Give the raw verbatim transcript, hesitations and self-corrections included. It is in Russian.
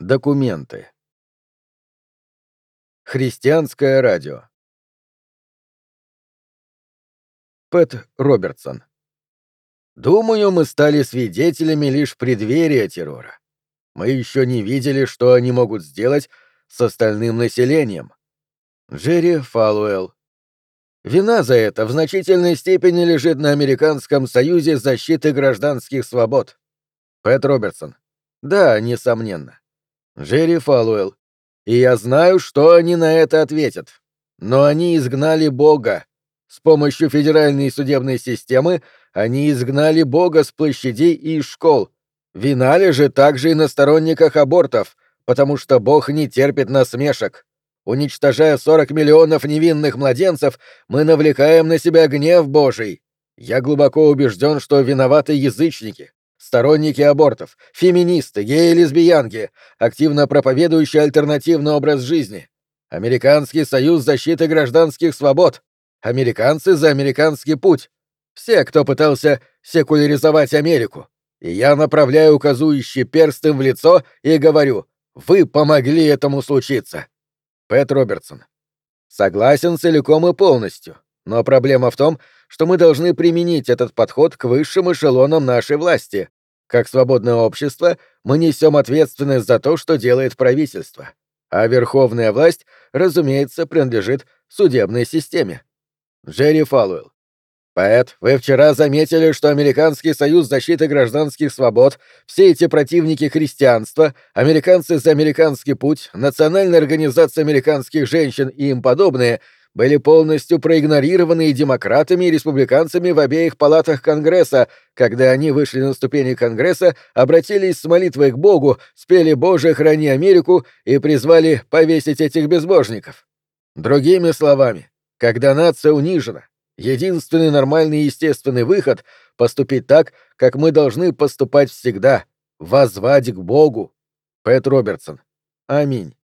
Документы. Христианское радио. Пэт Робертсон. Думаю, мы стали свидетелями лишь преддверия террора. Мы еще не видели, что они могут сделать с остальным населением. Джерри Фалуэлл. Вина за это в значительной степени лежит на Американском союзе защиты гражданских свобод. Пэт Робертсон. Да, несомненно. Джерри Фалуэлл. И я знаю, что они на это ответят. Но они изгнали Бога. С помощью федеральной судебной системы они изгнали Бога с площадей и из школ. Вина лежит также и на сторонниках абортов, потому что Бог не терпит насмешек. Уничтожая сорок миллионов невинных младенцев, мы навлекаем на себя гнев Божий. Я глубоко убежден, что виноваты язычники, сторонники абортов, феминисты, геи и лесбиянки, активно проповедующие альтернативный образ жизни. Американский союз защиты гражданских свобод. Американцы за американский путь. Все, кто пытался секуляризовать Америку. И я направляю указующий перст им в лицо и говорю: вы помогли этому случиться. Пэт Робертсон. Согласен целиком и полностью. Но проблема в том, что мы должны применить этот подход к высшим эшелонам нашей власти. Как свободное общество мы несем ответственность за то, что делает правительство. А верховная власть, разумеется, принадлежит судебной системе. Джерри Фалуэлл. Пэт, вы вчера заметили, что Американский союз защиты гражданских свобод, все эти противники христианства, американцы за американский путь, Национальная организация американских женщин и им подобные были полностью проигнорированы и демократами, и республиканцами в обеих палатах Конгресса, когда они вышли на ступени Конгресса, обратились с молитвой к Богу, спели «Боже, храни Америку» и призвали повесить этих безбожников. Другими словами, когда нация унижена, единственный нормальный и естественный выход — поступить так, как мы должны поступать всегда — воззвать к Богу. Пэт Робертсон. Аминь.